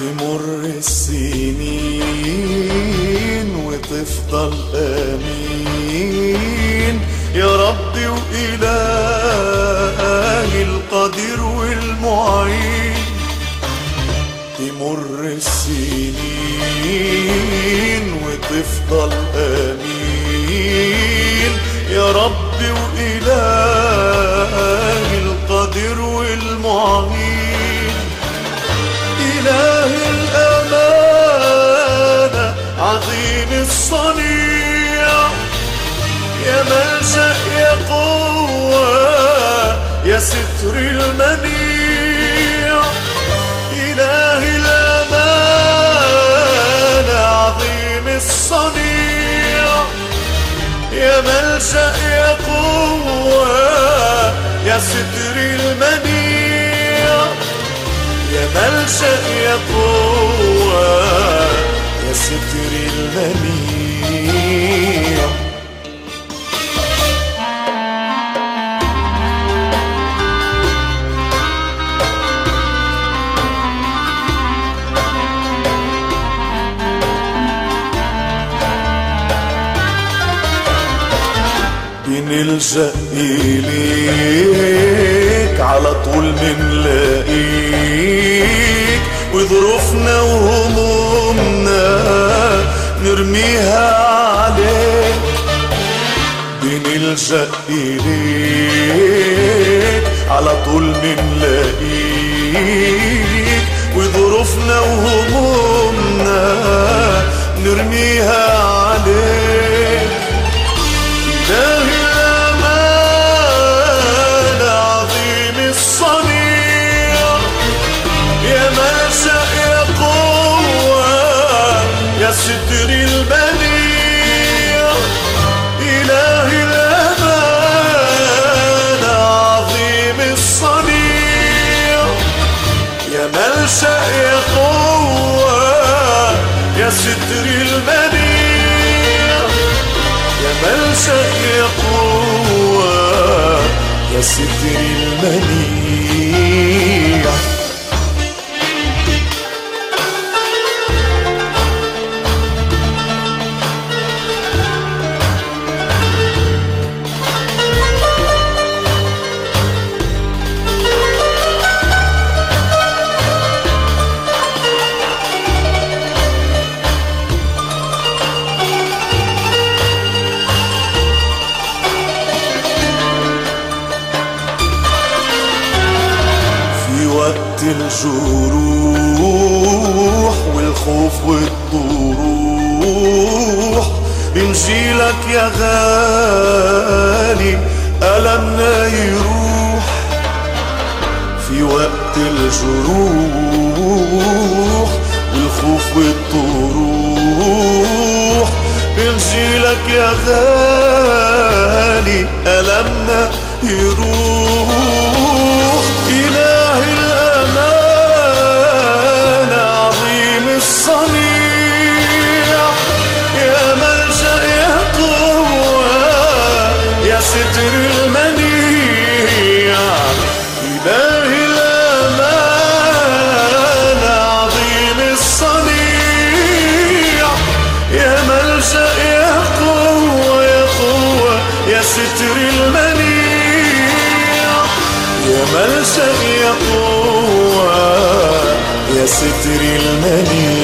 تمر السنين وتفضل امين يا ربي وإلهي القدير والمعين. تمر السنين وتفضل امين يا ربي وإلهي القدير والمعين. إله الأمانة عظيم الصنيع يا ملجأ يا قوة يا ستر المنيع. إله الأمانة عظيم الصنيع يا ملجأ يا قوة يا ستر المنيع. يا ملجأ يا قوة يا ستر المنيع. بنلجأ إليك على طول منلاقيك وظروفنا وهمومنا نرميها عليك. بنلجأ إليك على طول منلاقيك وظروفنا وهمومنا نرميها عليك. إله الأمان عظيم الصنيع يا ملجأ يا قوة يا ستر المنيع. إله الأمان عظيم الصنيع يا ملجأ يا قوة يا ستر المنيع. يا ملجأ يا قوة يا ستر المنيع. وقت الجروح والخوف والطروح بنجيلك يا غالي ألمنا يروح. في وقت الجروح والخوف والطروح بنجيلك يا غالي ألمنا يروح. إله الأمان عظيم الصنيع يا ملجأ يا قوة يا ستر المنيع. إله الأمان عظيم الصنيع يا ملجأ يا قوة يا ستر المنيع. يا ملجأ يا قوة يا ستر المنيع.